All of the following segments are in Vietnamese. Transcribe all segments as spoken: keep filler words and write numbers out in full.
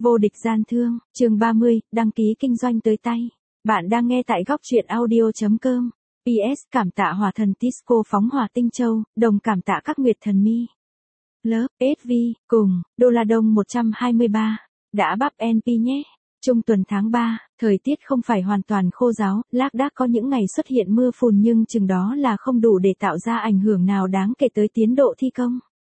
Vô địch gian thương, chương ba mươi, đăng ký kinh doanh tới tay. Bạn đang nghe tại góc truyện audio.com. pê ét Cảm tạ hỏa thần Tisco phóng hỏa tinh châu, đồng cảm tạ các nguyệt thần mi. Lớp, ét vê, cùng, đô la đông một trăm hai mươi ba. Đã bắp en pê nhé. Trung tuần tháng ba, thời tiết không phải hoàn toàn khô ráo, lác đác có những ngày xuất hiện mưa phùn nhưng chừng đó là không đủ để tạo ra ảnh hưởng nào đáng kể tới tiến độ thi công.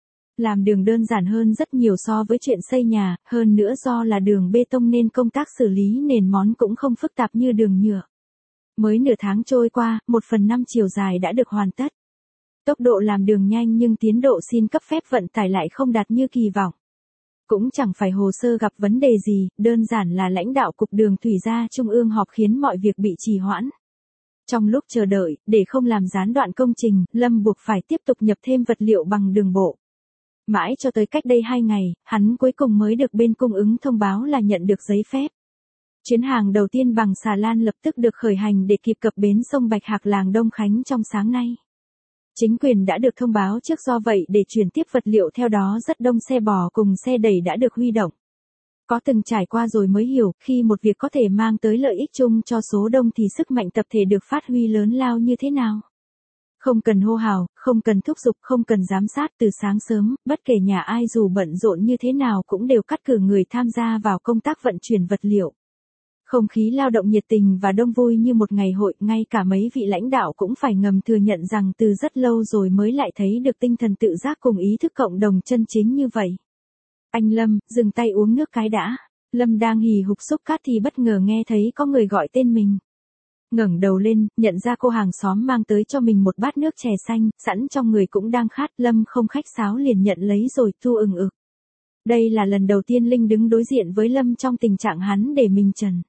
Làm đường đơn giản hơn rất nhiều so với chuyện xây nhà, hơn nữa do là đường bê tông nên công tác xử lý nền móng cũng không phức tạp như đường nhựa. Mới nửa tháng trôi qua, một phần năm chiều dài đã được hoàn tất. Tốc độ làm đường nhanh nhưng tiến độ xin cấp phép vận tải lại không đạt như kỳ vọng. Cũng chẳng phải hồ sơ gặp vấn đề gì, đơn giản là lãnh đạo cục đường thủy gia trung ương họp khiến mọi việc bị trì hoãn. Trong lúc chờ đợi, để không làm gián đoạn công trình, Lâm buộc phải tiếp tục nhập thêm vật liệu bằng đường bộ. Mãi cho tới cách đây hai ngày, hắn cuối cùng mới được bên cung ứng thông báo là nhận được giấy phép. Chuyến hàng đầu tiên bằng xà lan lập tức được khởi hành để kịp cập bến sông Bạch Hạc làng Đông Khánh trong sáng nay. Chính quyền đã được thông báo trước, do vậy để chuyển tiếp vật liệu theo đó rất đông xe bò cùng xe đẩy đã được huy động. Có từng trải qua rồi mới hiểu, khi một việc có thể mang tới lợi ích chung cho số đông thì sức mạnh tập thể được phát huy lớn lao như thế nào. Không cần hô hào, không cần thúc giục, không cần giám sát, từ sáng sớm, bất kể nhà ai dù bận rộn như thế nào cũng đều cắt cử người tham gia vào công tác vận chuyển vật liệu. Không khí lao động nhiệt tình và đông vui như một ngày hội, ngay cả mấy vị lãnh đạo cũng phải ngầm thừa nhận rằng từ rất lâu rồi mới lại thấy được tinh thần tự giác cùng ý thức cộng đồng chân chính như vậy. Anh Lâm, dừng tay uống nước cái đã. Lâm đang hì hục xúc cát thì bất ngờ nghe thấy có người gọi tên mình. Ngẩng đầu lên, nhận ra cô hàng xóm mang tới cho mình một bát nước chè xanh, sẵn trong người cũng đang khát, Lâm không khách sáo liền nhận lấy rồi tu ừng ực. Đây là lần đầu tiên Linh đứng đối diện với Lâm trong tình trạng hắn để mình trần.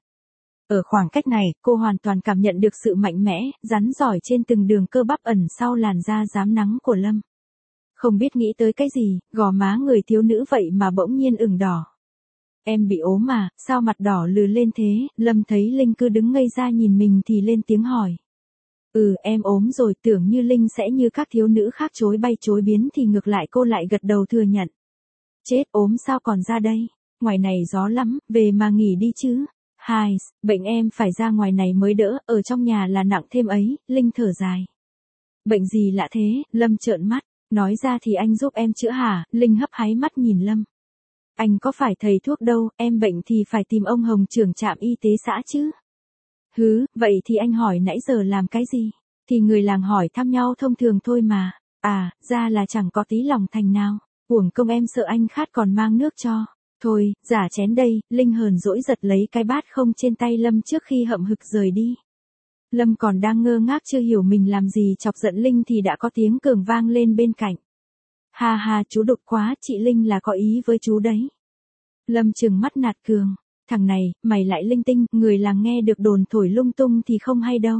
Ở khoảng cách này, cô hoàn toàn cảm nhận được sự mạnh mẽ, rắn giỏi trên từng đường cơ bắp ẩn sau làn da rám nắng của Lâm. Không biết nghĩ tới cái gì, gò má người thiếu nữ vậy mà bỗng nhiên ửng đỏ. Em bị ốm mà, sao mặt đỏ lừ lên thế? Lâm thấy Linh cứ đứng ngây ra nhìn mình thì lên tiếng hỏi. Ừ, em ốm rồi. Tưởng như Linh sẽ như các thiếu nữ khác chối bay chối biến thì ngược lại cô lại gật đầu thừa nhận. Chết, ốm sao còn ra đây? Ngoài này gió lắm, về mà nghỉ đi chứ. Hai, bệnh em phải ra ngoài này mới đỡ, ở trong nhà là nặng thêm ấy. Linh thở dài. Bệnh gì lạ thế? Lâm trợn mắt. Nói ra thì anh giúp em chữa hả? Linh hấp háy mắt nhìn Lâm. Anh có phải thầy thuốc đâu, em bệnh thì phải tìm ông Hồng trưởng trạm y tế xã chứ. Hứ, vậy thì anh hỏi nãy giờ làm cái gì? Thì người làng hỏi thăm nhau thông thường thôi mà. À, ra là chẳng có tí lòng thành nào. Uổng công em sợ anh khát còn mang nước cho. Thôi, giả chén đây. Linh hờn dỗi giật lấy cái bát không trên tay Lâm trước khi hậm hực rời đi. Lâm còn đang ngơ ngác chưa hiểu mình làm gì chọc giận Linh thì đã có tiếng Cường vang lên bên cạnh. Ha ha, chú đột quá, chị Linh là có ý với chú đấy. Lâm trừng mắt nạt Cường. Thằng này, mày lại linh tinh, người làng nghe được đồn thổi lung tung thì không hay đâu.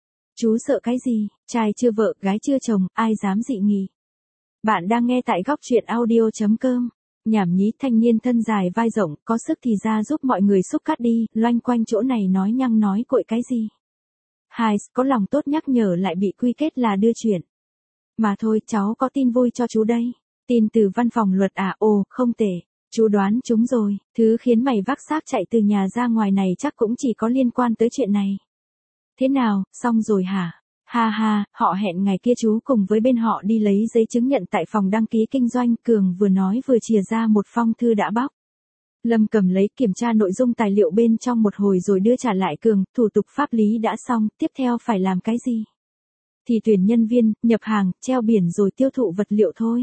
Chú sợ cái gì, trai chưa vợ, gái chưa chồng, ai dám dị nghị. Bạn đang nghe tại góc truyện audio.com. Nhảm nhí, thanh niên thân dài vai rộng, có sức thì ra giúp mọi người xúc cát đi, loanh quanh chỗ này nói nhăng nói cội cái gì. Hai, có lòng tốt nhắc nhở lại bị quy kết là đưa chuyện. Mà thôi, cháu có tin vui cho chú đây. Tin từ văn phòng luật à? Ồ, không tệ. Chú đoán chúng rồi, thứ khiến mày vác xác chạy từ nhà ra ngoài này chắc cũng chỉ có liên quan tới chuyện này. Thế nào, xong rồi hả? Ha ha, họ hẹn ngày kia chú cùng với bên họ đi lấy giấy chứng nhận tại phòng đăng ký kinh doanh. Cường vừa nói vừa chìa ra một phong thư đã bóc. Lâm cầm lấy kiểm tra nội dung tài liệu bên trong một hồi rồi đưa trả lại Cường. Thủ tục pháp lý đã xong, tiếp theo phải làm cái gì? Thì tuyển nhân viên, nhập hàng, treo biển rồi tiêu thụ vật liệu thôi.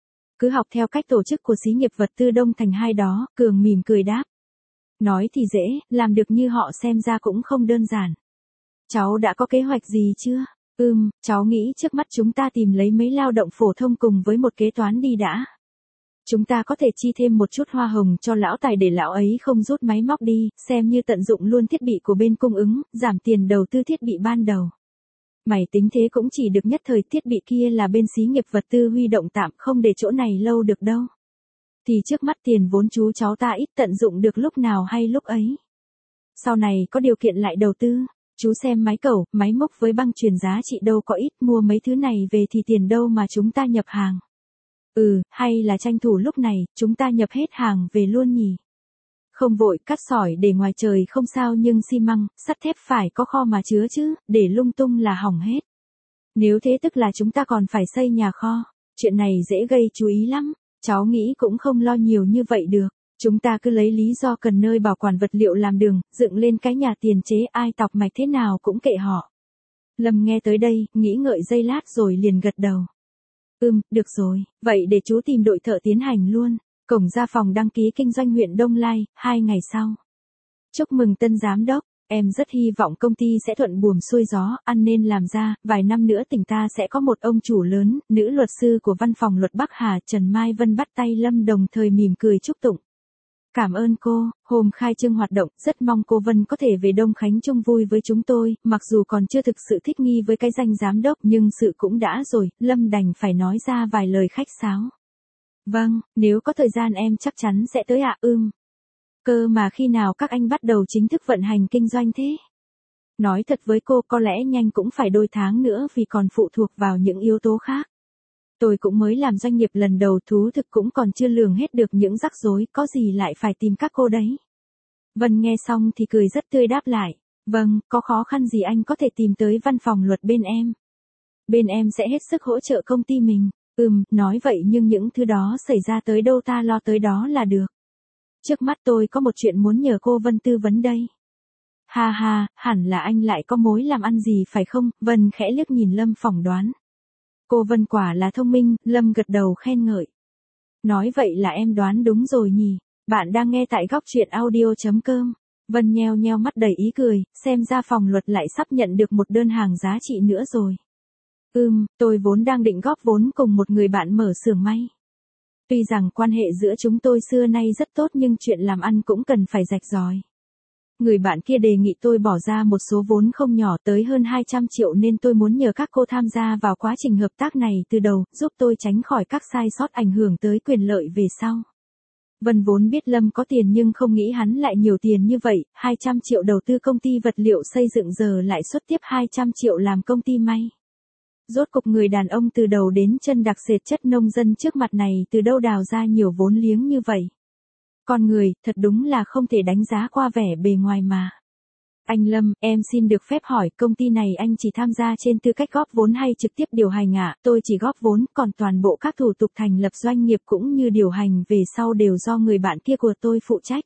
Cứ học theo cách tổ chức của xí nghiệp vật tư Đông Thành hai đó. Cường mỉm cười đáp. Nói thì dễ, làm được như họ xem ra cũng không đơn giản. Cháu đã có kế hoạch gì chưa? Ừm, cháu nghĩ trước mắt chúng ta tìm lấy mấy lao động phổ thông cùng với một kế toán đi đã. Chúng ta có thể chi thêm một chút hoa hồng cho lão tài để lão ấy không rút máy móc đi, xem như tận dụng luôn thiết bị của bên cung ứng, giảm tiền đầu tư thiết bị ban đầu. Mày tính thế cũng chỉ được nhất thời, thiết bị kia là bên xí nghiệp vật tư huy động tạm, không để chỗ này lâu được đâu. Thì trước mắt tiền vốn chú cháu ta ít, tận dụng được lúc nào hay lúc ấy. Sau này có điều kiện lại đầu tư. Chú xem máy cẩu, máy móc với băng truyền giá trị đâu có ít, mua mấy thứ này về thì tiền đâu mà chúng ta nhập hàng. Ừ, hay là tranh thủ lúc này, chúng ta nhập hết hàng về luôn nhỉ? Không vội cắt sỏi để ngoài trời không sao nhưng xi măng, sắt thép phải có kho mà chứa chứ, để lung tung là hỏng hết. Nếu thế tức là chúng ta còn phải xây nhà kho. Chuyện này dễ gây chú ý lắm. Cháu nghĩ cũng không lo nhiều như vậy được. Chúng ta cứ lấy lý do cần nơi bảo quản vật liệu làm đường, dựng lên cái nhà tiền chế ai tọc mạch thế nào cũng kệ họ. Lâm nghe tới đây, nghĩ ngợi giây lát rồi liền gật đầu. Ừm, được rồi, vậy để chú tìm đội thợ tiến hành luôn. Cổng ra phòng đăng ký kinh doanh huyện Đông Lai, hai ngày sau. Chúc mừng tân giám đốc, em rất hy vọng công ty sẽ thuận buồm xuôi gió, ăn nên làm ra, vài năm nữa tỉnh ta sẽ có một ông chủ lớn, nữ luật sư của văn phòng luật Bắc Hà Trần Mai Vân bắt tay Lâm đồng thời mỉm cười chúc tụng. Cảm ơn cô, hôm khai trương hoạt động, rất mong cô Vân có thể về Đông Khánh chung vui với chúng tôi, mặc dù còn chưa thực sự thích nghi với cái danh giám đốc nhưng sự cũng đã rồi, Lâm đành phải nói ra vài lời khách sáo. Vâng, nếu có thời gian em chắc chắn sẽ tới ạ. Ưm. Cơ mà khi nào các anh bắt đầu chính thức vận hành kinh doanh thế? Nói thật với cô có lẽ nhanh cũng phải đôi tháng nữa vì còn phụ thuộc vào những yếu tố khác. Tôi cũng mới làm doanh nghiệp lần đầu thú thực cũng còn chưa lường hết được những rắc rối, có gì lại phải tìm các cô đấy. Vân nghe xong thì cười rất tươi đáp lại. Vâng, có khó khăn gì anh có thể tìm tới văn phòng luật bên em. Bên em sẽ hết sức hỗ trợ công ty mình. Ừm, nói vậy nhưng những thứ đó xảy ra tới đâu ta lo tới đó là được. Trước mắt tôi có một chuyện muốn nhờ cô Vân tư vấn đây. Ha ha, hẳn là anh lại có mối làm ăn gì phải không? Vân khẽ liếc nhìn Lâm phỏng đoán. Cô Vân quả là thông minh, Lâm gật đầu khen ngợi. Nói vậy là em đoán đúng rồi nhỉ. Bạn đang nghe tại góc truyện audio chấm com. Vân nheo nheo mắt đầy ý cười, xem ra phòng luật lại sắp nhận được một đơn hàng giá trị nữa rồi. Ừm, tôi vốn đang định góp vốn cùng một người bạn mở xưởng may. Tuy rằng quan hệ giữa chúng tôi xưa nay rất tốt nhưng chuyện làm ăn cũng cần phải rạch ròi. Người bạn kia đề nghị tôi bỏ ra một số vốn không nhỏ tới hơn hai trăm triệu nên tôi muốn nhờ các cô tham gia vào quá trình hợp tác này từ đầu, giúp tôi tránh khỏi các sai sót ảnh hưởng tới quyền lợi về sau. Vân vốn biết Lâm có tiền nhưng không nghĩ hắn lại nhiều tiền như vậy, hai trăm triệu đầu tư công ty vật liệu xây dựng giờ lại xuất tiếp hai trăm triệu làm công ty may. Rốt cục người đàn ông từ đầu đến chân đặc sệt chất nông dân trước mặt này từ đâu đào ra nhiều vốn liếng như vậy. Con người, thật đúng là không thể đánh giá qua vẻ bề ngoài mà. Anh Lâm, em xin được phép hỏi công ty này anh chỉ tham gia trên tư cách góp vốn hay trực tiếp điều hành ạ? À? Tôi chỉ góp vốn, còn toàn bộ các thủ tục thành lập doanh nghiệp cũng như điều hành về sau đều do người bạn kia của tôi phụ trách.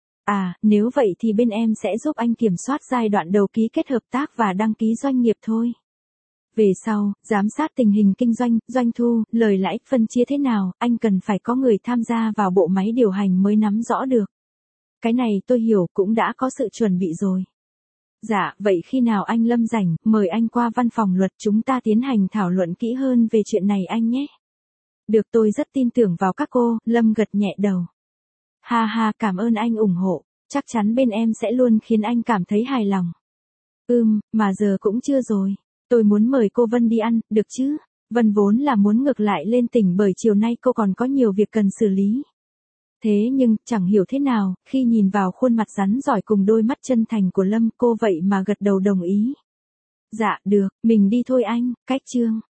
À, nếu vậy thì bên em sẽ giúp anh kiểm soát giai đoạn đầu ký kết hợp tác và đăng ký doanh nghiệp thôi. Về sau, giám sát tình hình kinh doanh, doanh thu, lời lãi, phân chia thế nào, anh cần phải có người tham gia vào bộ máy điều hành mới nắm rõ được. Cái này tôi hiểu cũng đã có sự chuẩn bị rồi. Dạ, vậy khi nào anh Lâm rảnh, mời anh qua văn phòng luật chúng ta tiến hành thảo luận kỹ hơn về chuyện này anh nhé. Được, tôi rất tin tưởng vào các cô, Lâm gật nhẹ đầu. Ha ha, cảm ơn anh ủng hộ, chắc chắn bên em sẽ luôn khiến anh cảm thấy hài lòng. Ừm, mà giờ cũng chưa rồi. Tôi muốn mời cô Vân đi ăn, được chứ? Vân vốn là muốn ngược lại lên tỉnh bởi chiều nay cô còn có nhiều việc cần xử lý. Thế nhưng, chẳng hiểu thế nào, khi nhìn vào khuôn mặt rắn giỏi cùng đôi mắt chân thành của Lâm cô vậy mà gật đầu đồng ý. Dạ, được, mình đi thôi anh, cách chương.